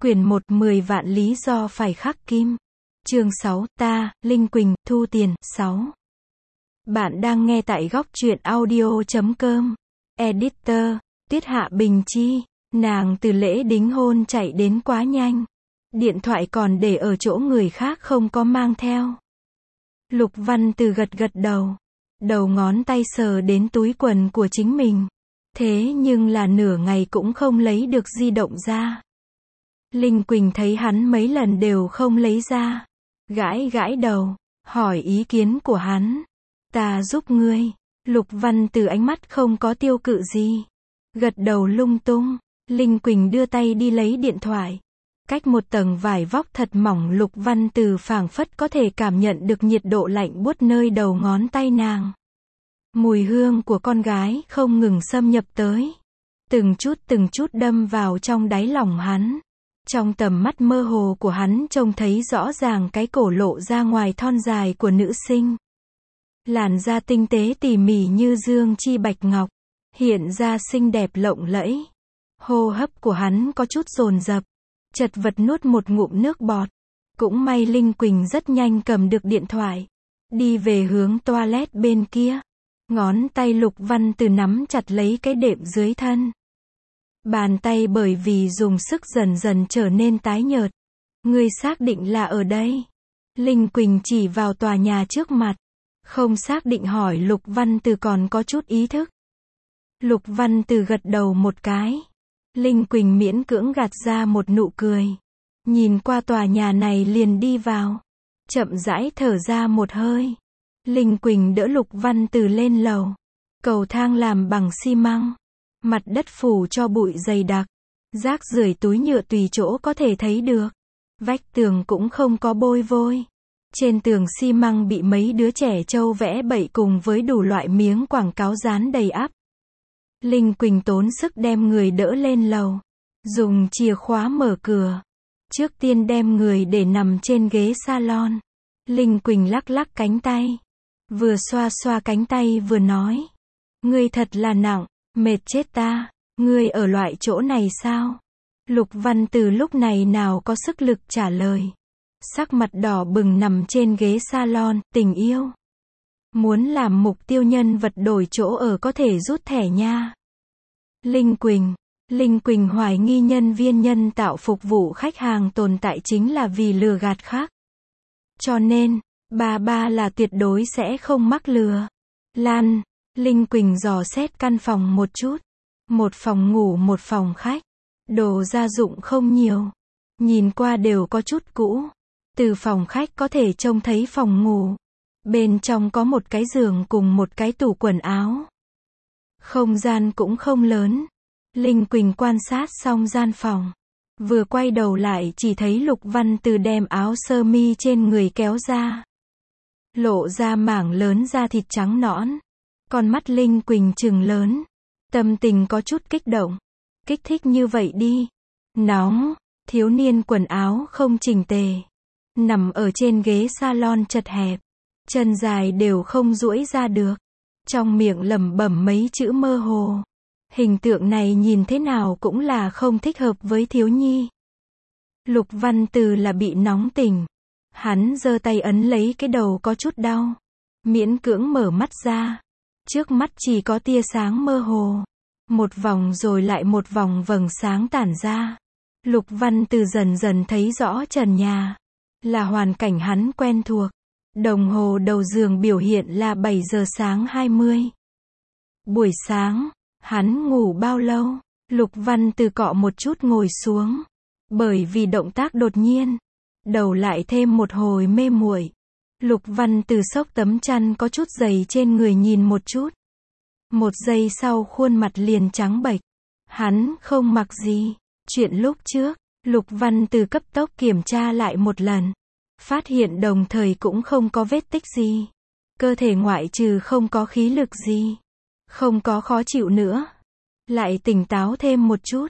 Quyển 1, 10 vạn lý do phải khắc kim. Chương 6, ta, Linh Quỳnh, thu tiền. 6. Bạn đang nghe tại góc truyện audio.com. Editor, Tuyết Hạ Bình Chi. Nàng từ lễ đính hôn chạy đến quá nhanh. Điện thoại còn để ở chỗ người khác không có mang theo. Lục Văn Từ gật gật đầu. Đầu ngón tay sờ đến túi quần của chính mình. Thế nhưng là nửa ngày cũng không lấy được di động ra. Linh Quỳnh thấy hắn mấy lần đều không lấy ra. Gãi gãi đầu, hỏi ý kiến của hắn. Ta giúp ngươi. Lục Văn Từ ánh mắt không có tiêu cự gì. Gật đầu lung tung. Linh Quỳnh đưa tay đi lấy điện thoại. Cách một tầng vải vóc thật mỏng, Lục Văn Từ phảng phất có thể cảm nhận được nhiệt độ lạnh buốt nơi đầu ngón tay nàng. Mùi hương của con gái không ngừng xâm nhập tới. Từng chút đâm vào trong đáy lòng hắn. Trong tầm mắt mơ hồ của hắn trông thấy rõ ràng cái cổ lộ ra ngoài thon dài của nữ sinh. Làn da tinh tế tỉ mỉ như dương chi bạch ngọc, hiện ra xinh đẹp lộng lẫy. Hô hấp của hắn có chút dồn dập, chật vật nuốt một ngụm nước bọt. Cũng may Linh Quỳnh rất nhanh cầm được điện thoại, đi về hướng toilet bên kia. Ngón tay Lục Văn Từ nắm chặt lấy cái đệm dưới thân. Bàn tay bởi vì dùng sức dần dần trở nên tái nhợt. Ngươi xác định là ở đây? Linh Quỳnh chỉ vào tòa nhà trước mặt. Không xác định hỏi Lục Văn Từ còn có chút ý thức. Lục Văn Từ gật đầu một cái. Linh Quỳnh miễn cưỡng gạt ra một nụ cười. Nhìn qua tòa nhà này liền đi vào. Chậm rãi thở ra một hơi. Linh Quỳnh đỡ Lục Văn Từ lên lầu. Cầu thang làm bằng xi măng. Mặt đất phủ cho bụi dày đặc. Rác rưởi túi nhựa tùy chỗ có thể thấy được. Vách tường cũng không có bôi vôi. Trên tường xi măng bị mấy đứa trẻ trâu vẽ bậy cùng với đủ loại miếng quảng cáo dán đầy ắp. Linh Quỳnh tốn sức đem người đỡ lên lầu. Dùng chìa khóa mở cửa. Trước tiên đem người để nằm trên ghế salon. Linh Quỳnh lắc lắc cánh tay. Vừa xoa xoa cánh tay vừa nói. Ngươi thật là nặng, mệt chết ta. Ngươi ở loại chỗ này sao? Lục Văn Từ lúc này nào có sức lực trả lời. Sắc mặt đỏ bừng nằm trên ghế salon. Tình yêu. Muốn làm mục tiêu nhân vật đổi chỗ ở có thể rút thẻ nha. Linh Quỳnh hoài nghi nhân viên nhân tạo phục vụ khách hàng tồn tại chính là vì lừa gạt khác. Cho nên, ba là tuyệt đối sẽ không mắc lừa. Lan, Linh Quỳnh dò xét căn phòng một chút. Một phòng ngủ một phòng khách. Đồ gia dụng không nhiều. Nhìn qua đều có chút cũ. Từ phòng khách có thể trông thấy phòng ngủ. Bên trong có một cái giường cùng một cái tủ quần áo. Không gian cũng không lớn. Linh Quỳnh quan sát xong gian phòng. Vừa quay đầu lại chỉ thấy Lục Văn Từ đem áo sơ mi trên người kéo ra. Lộ ra mảng lớn da thịt trắng nõn. Con mắt Linh Quỳnh trừng lớn. Tâm tình có chút kích động. Kích thích như vậy đi. Nóng. Thiếu niên quần áo không chỉnh tề. Nằm ở trên ghế salon chật hẹp. Chân dài đều không duỗi ra được. Trong miệng lẩm bẩm mấy chữ mơ hồ. Hình tượng này nhìn thế nào cũng là không thích hợp với thiếu nhi. Lục Văn Từ là bị nóng tỉnh. Hắn giơ tay ấn lấy cái đầu có chút đau. Miễn cưỡng mở mắt ra. Trước mắt chỉ có tia sáng mơ hồ. Một vòng rồi lại một vòng vầng sáng tản ra. Lục Văn Từ dần dần thấy rõ trần nhà. Là hoàn cảnh hắn quen thuộc. Đồng hồ đầu giường biểu hiện là 7 giờ sáng 20. Buổi sáng, hắn ngủ bao lâu? Lục Văn Từ cọ một chút ngồi xuống. Bởi vì động tác đột nhiên, đầu lại thêm một hồi mê muội. Lục Văn Từ xốc tấm chăn có chút dày trên người nhìn một chút. Một giây sau khuôn mặt liền trắng bệch. Hắn không mặc gì. Chuyện lúc trước, Lục Văn Từ cấp tốc kiểm tra lại một lần. Phát hiện đồng thời cũng không có vết tích gì. Cơ thể ngoại trừ không có khí lực gì. Không có khó chịu nữa. Lại tỉnh táo thêm một chút.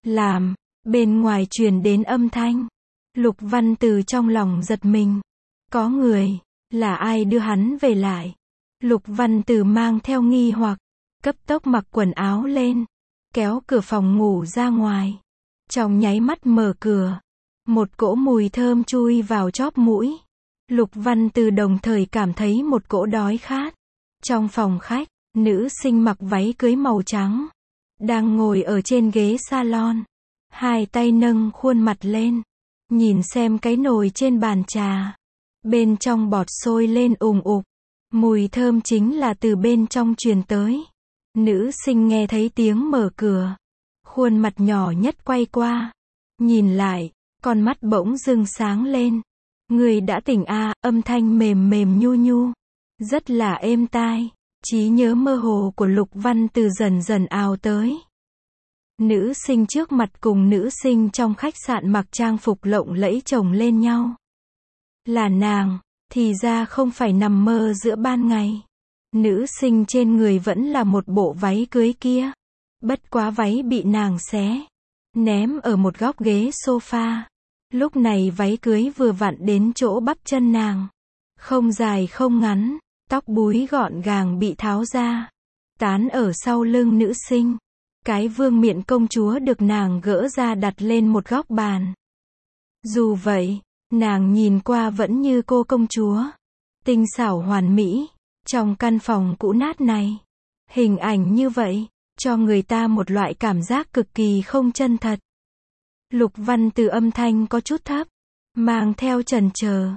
Bên ngoài truyền đến âm thanh. Lục Văn Từ trong lòng giật mình. Có người. Là ai đưa hắn về lại? Lục Văn Từ mang theo nghi hoặc. Cấp tốc mặc quần áo lên. Kéo cửa phòng ngủ ra ngoài. Trong nháy mắt mở cửa, một cỗ mùi thơm chui vào chóp mũi. Lục Văn Từ đồng thời cảm thấy một cỗ đói khát. Trong phòng khách, nữ sinh mặc váy cưới màu trắng, đang ngồi ở trên ghế salon, hai tay nâng khuôn mặt lên, nhìn xem cái nồi trên bàn trà. Bên trong bọt sôi lên ùng ục, mùi thơm chính là từ bên trong truyền tới. Nữ sinh nghe thấy tiếng mở cửa, khuôn mặt nhỏ nhất quay qua, nhìn lại, con mắt bỗng dưng sáng lên. Người đã tỉnh à, âm thanh mềm mềm nhu nhu, rất là êm tai. Trí nhớ mơ hồ của Lục Văn Từ dần dần ào tới. Nữ sinh trước mặt cùng nữ sinh trong khách sạn mặc trang phục lộng lẫy chồng lên nhau. Là nàng, thì ra không phải nằm mơ giữa ban ngày. Nữ sinh trên người vẫn là một bộ váy cưới kia. Bất quá váy bị nàng xé, ném ở một góc ghế sofa. Lúc này váy cưới vừa vặn đến chỗ bắp chân nàng. Không dài không ngắn, tóc búi gọn gàng bị tháo ra, tán ở sau lưng nữ sinh. Cái vương miện công chúa được nàng gỡ ra đặt lên một góc bàn. Dù vậy, nàng nhìn qua vẫn như cô công chúa, tinh xảo hoàn mỹ. Trong căn phòng cũ nát này, hình ảnh như vậy, cho người ta một loại cảm giác cực kỳ không chân thật. Lục Văn Từ âm thanh có chút thấp, mang theo chần chờ.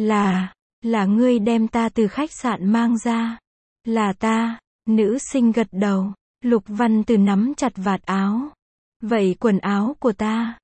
Là ngươi đem ta từ khách sạn mang ra. Là ta, nữ sinh gật đầu. Lục Văn Từ nắm chặt vạt áo. Vậy quần áo của ta?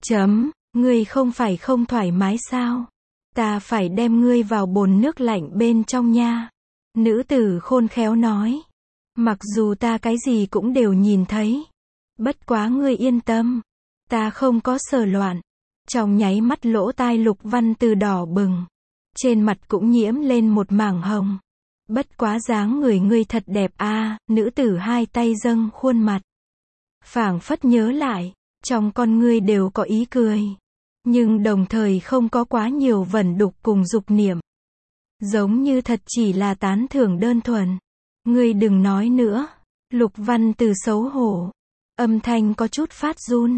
Ngươi không phải không thoải mái sao? Ta phải đem ngươi vào bồn nước lạnh bên trong nha. Nữ tử khôn khéo nói. Mặc dù ta cái gì cũng đều nhìn thấy. Bất quá ngươi yên tâm. Ta không có sờ loạn. Trong nháy mắt lỗ tai Lục Văn Từ đỏ bừng. Trên mặt cũng nhiễm lên một mảng hồng. Bất quá dáng người ngươi thật đẹp a. Nữ tử hai tay dâng khuôn mặt. Phảng phất nhớ lại, trong con ngươi đều có ý cười. Nhưng đồng thời không có quá nhiều vẩn đục cùng dục niệm. Giống như thật chỉ là tán thưởng đơn thuần. Ngươi đừng nói nữa. Lục Văn Từ xấu hổ. Âm thanh có chút phát run.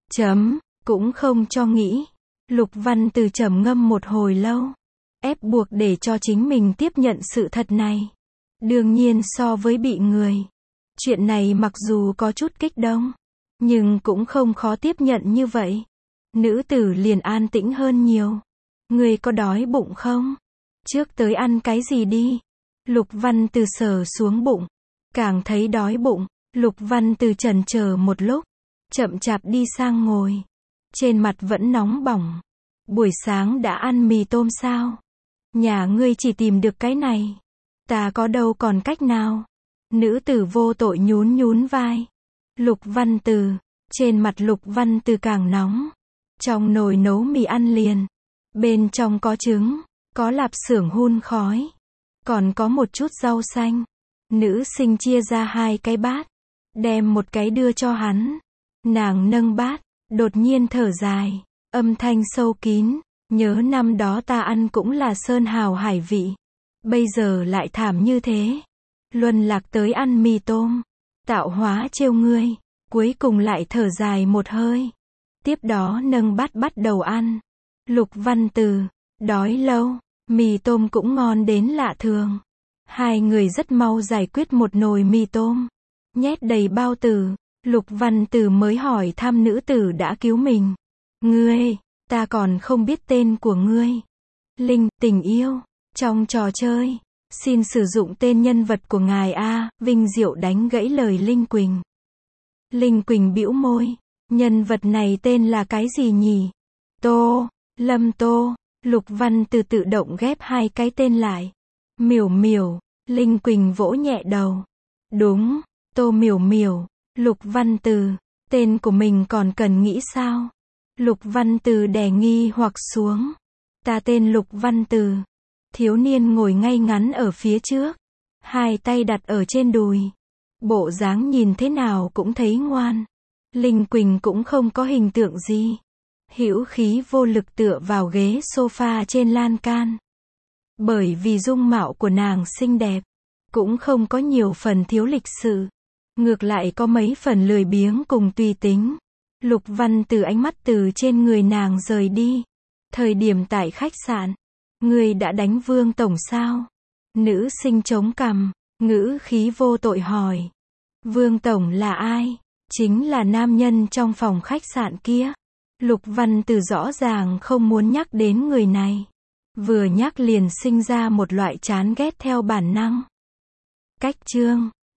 Cũng không cho nghĩ. Lục Văn Từ trầm ngâm một hồi lâu. Ép buộc để cho chính mình tiếp nhận sự thật này. Đương nhiên so với bị người. Chuyện này mặc dù có chút kích động, nhưng cũng không khó tiếp nhận như vậy. Nữ tử liền an tĩnh hơn nhiều. Ngươi có đói bụng không? Trước tới ăn cái gì đi? Lục Văn Từ sờ xuống bụng. Càng thấy đói bụng, Lục Văn Từ chần chờ một lúc. Chậm chạp đi sang ngồi. Trên mặt vẫn nóng bỏng. Buổi sáng đã ăn mì tôm sao? Nhà ngươi chỉ tìm được cái này. Ta có đâu còn cách nào? Nữ tử vô tội nhún nhún vai. Lục Văn Từ. Trên mặt Lục Văn Từ càng nóng. Trong nồi nấu mì ăn liền. Bên trong có trứng, có lạp xưởng hun khói, còn có một chút rau xanh. Nữ sinh chia ra hai cái bát, đem một cái đưa cho hắn. Nàng nâng bát, đột nhiên thở dài, âm thanh sâu kín. Nhớ năm đó ta ăn cũng là sơn hào hải vị. Bây giờ lại thảm như thế. Luân lạc tới ăn mì tôm. Tạo hóa trêu ngươi. Cuối cùng lại thở dài một hơi. Tiếp đó nâng bát bắt đầu ăn. Lục Văn Từ. Đói lâu. Mì tôm cũng ngon đến lạ thường. Hai người rất mau giải quyết một nồi mì tôm. Nhét đầy bao tử. Lục Văn Từ mới hỏi thăm nữ tử đã cứu mình. Ngươi, ta còn không biết tên của ngươi. Linh, tình yêu. Trong trò chơi, xin sử dụng tên nhân vật của ngài a. Vinh Diệu đánh gãy lời Linh Quỳnh. Linh Quỳnh bĩu môi. Nhân vật này tên là cái gì nhỉ? Tô, Lâm Tô. Lục Văn Từ tự động ghép hai cái tên lại. Miểu Miểu. Linh Quỳnh vỗ nhẹ đầu. Đúng, Tô Miểu Miểu. Lục Văn Từ. Tên của mình còn cần nghĩ sao? Lục Văn Từ đè nghi hoặc xuống. Ta tên Lục Văn Từ. Thiếu niên ngồi ngay ngắn ở phía trước. Hai tay đặt ở trên đùi. Bộ dáng nhìn thế nào cũng thấy ngoan. Linh Quỳnh cũng không có hình tượng gì. Hữu khí vô lực tựa vào ghế sofa trên lan can. Bởi vì dung mạo của nàng xinh đẹp, cũng không có nhiều phần thiếu lịch sự. Ngược lại có mấy phần lười biếng cùng tùy tính. Lục Văn Từ ánh mắt từ trên người nàng rời đi. Thời điểm tại khách sạn. Người đã đánh Vương tổng sao? Nữ sinh chống cằm, ngữ khí vô tội hỏi. Vương tổng là ai? Chính là nam nhân trong phòng khách sạn kia. Lục Văn Từ rõ ràng không muốn nhắc đến người này. Vừa nhắc liền sinh ra một loại chán ghét theo bản năng. Cách chương